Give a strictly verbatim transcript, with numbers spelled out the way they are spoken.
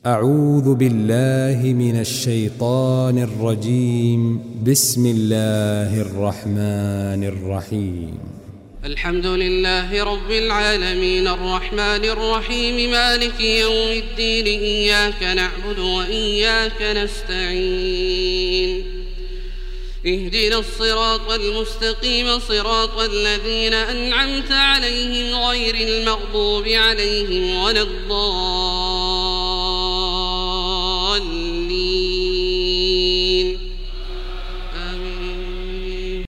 أعوذ بالله من الشيطان الرجيم. بسم الله الرحمن الرحيم. الحمد لله رب العالمين الرحمن الرحيم مالك يوم الدين إياك نعبد وإياك نستعين اهدنا الصراط المستقيم صراط الذين أنعمت عليهم غير المغضوب عليهم ولا الضالين